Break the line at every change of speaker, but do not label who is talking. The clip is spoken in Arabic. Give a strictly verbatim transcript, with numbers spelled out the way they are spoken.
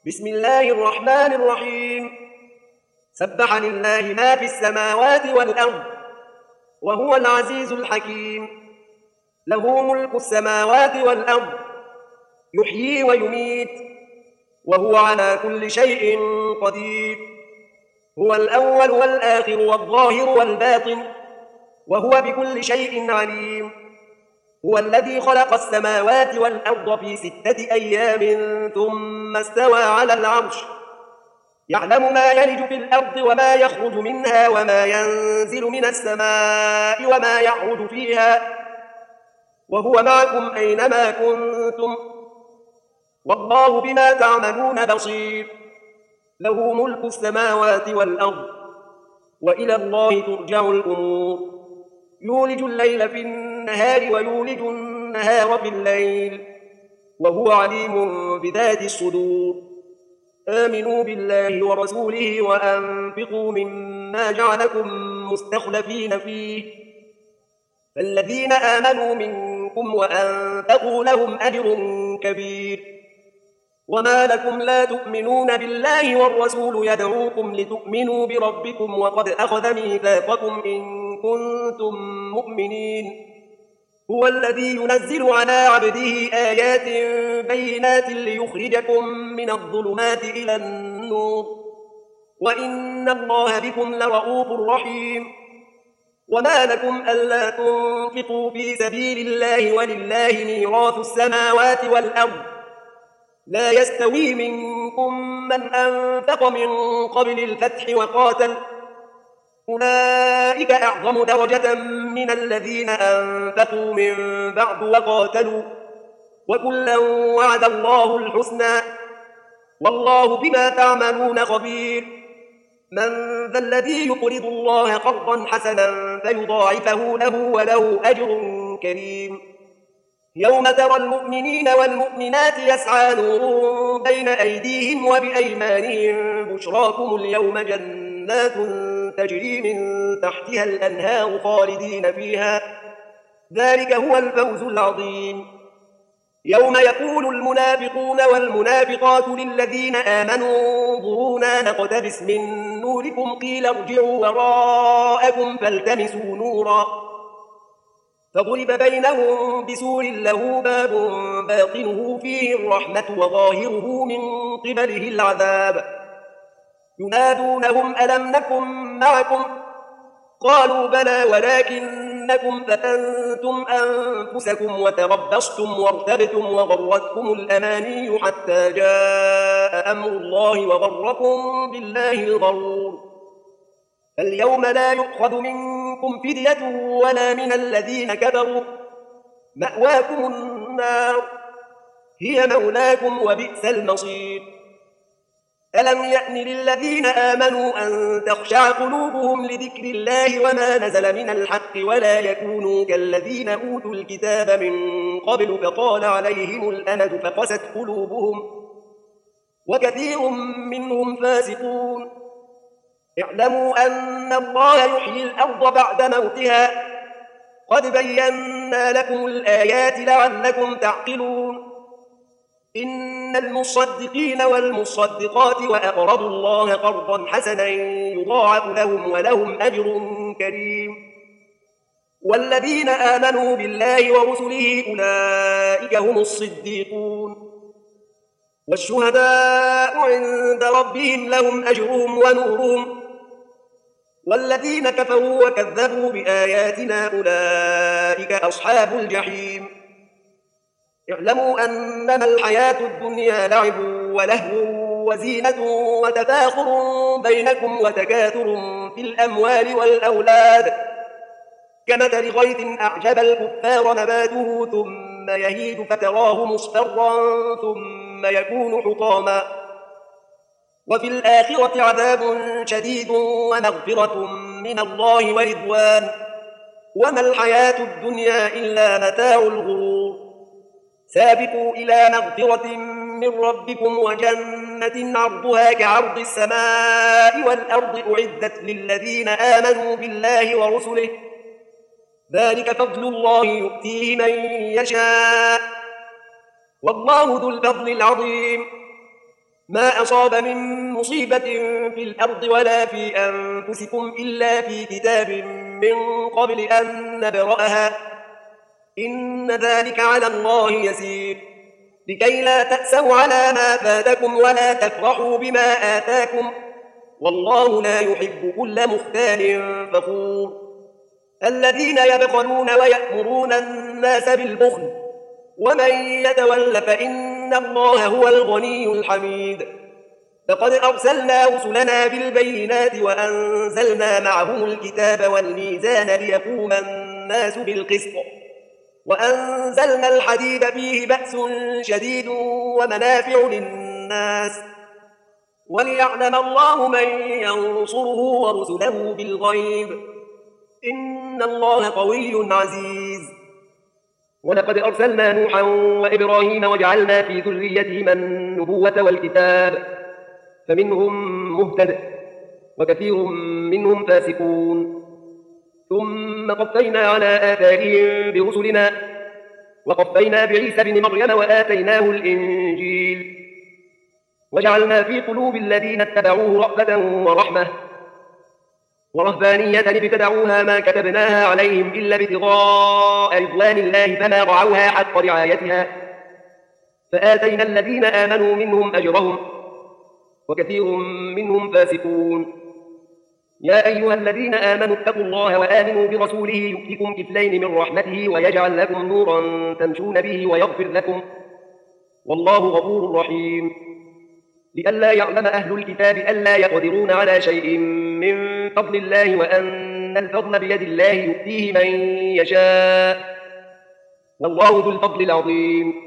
بسم الله الرحمن الرحيم. سبح لله ما في السماوات والأرض وهو العزيز الحكيم. له ملك السماوات والأرض يحيي ويميت وهو على كل شيء قدير. هو الأول والآخر والظاهر والباطن وهو بكل شيء عليم. هو الذي خلق السماوات والأرض في ستة أيام ثم استوى على العرش، يعلم ما يلج في الأرض وما يخرج منها وما ينزل من السماء وما يعرج فيها، وهو معكم أينما كنتم والله بما تعملون بصير. له ملك السماوات والأرض وإلى الله ترجع الأمور. يولج الليل في النهار ويولج النهار في الليل وهو عليم بذات الصدور. آمنوا بالله ورسوله وأنفقوا مما جعلكم مستخلفين فيه، فالذين آمنوا منكم وأنفقوا لهم أجر كبير. وما لكم لا تؤمنون بالله والرسول يدعوكم لتؤمنوا بربكم وقد أخذ ميثاقكم إن كنتم مؤمنين. هو الذي ينزل على عبده آيات بينات ليخرجكم من الظلمات إلى النور وإن الله بكم لرؤوف رحيم. وما لكم ألا تنفقوا في سبيل الله ولله ميراث السماوات والأرض، لا يستوي منكم من أنفق من قبل الفتح وقاتل، أولئك أعظم درجة من الذين أنفقوا من بعد وقاتلوا، وكلا وعد الله الحسنى والله بما تعملون خبير. من ذا الذي يقرض الله قرضا حسنا فيضاعفه له وله أجر كريم. يوم ترى المؤمنين والمؤمنات يسعى نورهم بين أيديهم وبأيمانهم بشراكم اليوم جنات تجري من تحتها الأنهار خالدين فيها، ذلك هو الفوز العظيم. يوم يقول المنافقون والمنافقات للذين آمنوا انظرونا نقتبس من نوركم قيل ارجعوا وراءكم فالتمسوا نورا، فضرب بينهم بسور له باب باطنه فيه الرحمة وظاهره من قبله العذاب. ينادونهم ألم نكن معكم قالوا بلى ولكنكم فتنتم أنفسكم وتربصتم وارتبتم وغرتكم الأماني حتى جاء أمر الله وغركم بالله الغرور. فاليوم لا يؤخذ منكم فدية ولا من الذين كفروا، مأواكم النار هي مولاكم وبئس المصير. ألم يأن للذين آمنوا أن تخشع قلوبهم لذكر الله وما نزل من الحق ولا يكونوا كالذين أوتوا الكتاب من قبل فطال عليهم الأمد فقست قلوبهم وكثير منهم فاسقون. اعلموا أن الله يحيي الأرض بعد موتها قد بينا لكم الآيات لعلكم تعقلون. إن المصدقين والمصدقات وأقرضوا الله قرضا حسنا يضاعف لهم ولهم أجر كريم. والذين آمنوا بالله ورسله أولئك هم الصديقون والشهداء عند ربهم لهم أجرهم ونورهم. والذين كفروا وكذبوا بآياتنا أولئك أصحاب الجحيم. اعلموا أنما الحياة الدنيا لعب ولهو وزينة وتفاخر بينكم وتكاثر في الأموال والأولاد كمثل غيث أعجب الكفار نباته ثم يهيج فتراه مصفرا ثم يكون حطاما، وفي الآخرة عذاب شديد ومغفرة من الله ورضوان وما الحياة الدنيا إلا متاع الغرور. سابقوا إلى مغفرة من ربكم وجنة عرضها كعرض السماء والأرض أعدت للذين آمنوا بالله ورسله، ذلك فضل الله يؤتيه من يشاء والله ذو الفضل العظيم. ما أصاب من مصيبة في الأرض ولا في أنفسكم إلا في كتاب من قبل أن نبرأها إن ذلك على الله يسير لكي لا تأسوا على ما فاتكم ولا تفرحوا بما آتاكم والله لا يحب كل مختال فخور الذين يبخلون ويأمرون الناس بالبخل ومن يتول فإن الله هو الغني الحميد لقد أرسلنا رسلنا بالبينات وأنزلنا معهم الكتاب والميزان ليقوم الناس بالقسط وأنزلنا الحديد فيه بأس شديد ومنافع للناس وليعلم الله من ينصره ورسله بالغيب إن الله قوي عزيز ولقد أرسلنا نوحا وإبراهيم وجعلنا في ذريتهما النبوة والكتاب فمنهم مهتد وكثير منهم فاسقون ثم قفينا على آثارهم برسلنا وقفينا بعيسى بن مريم وآتيناه الإنجيل وجعلنا في قلوب الذين اتبعوه رأفة ورحمة ورهبانية ابتدعوها ما كتبناها عليهم إلا ابتغاء رضوان الله فما رعوها حق رعايتها فآتينا الذين آمنوا منهم أجرهم وكثير منهم فاسقون يا أيها الذين آمنوا اتقوا الله وآمنوا برسوله يؤتكم كفلين من رحمته ويجعل لكم نورا تمشون به ويغفر لكم والله غفور رحيم لئلا يعلم أهل الكتاب ألا يقدرون على شيء من فضل الله وأن الفضل بيد الله يؤتيه من يشاء والله ذو الفضل العظيم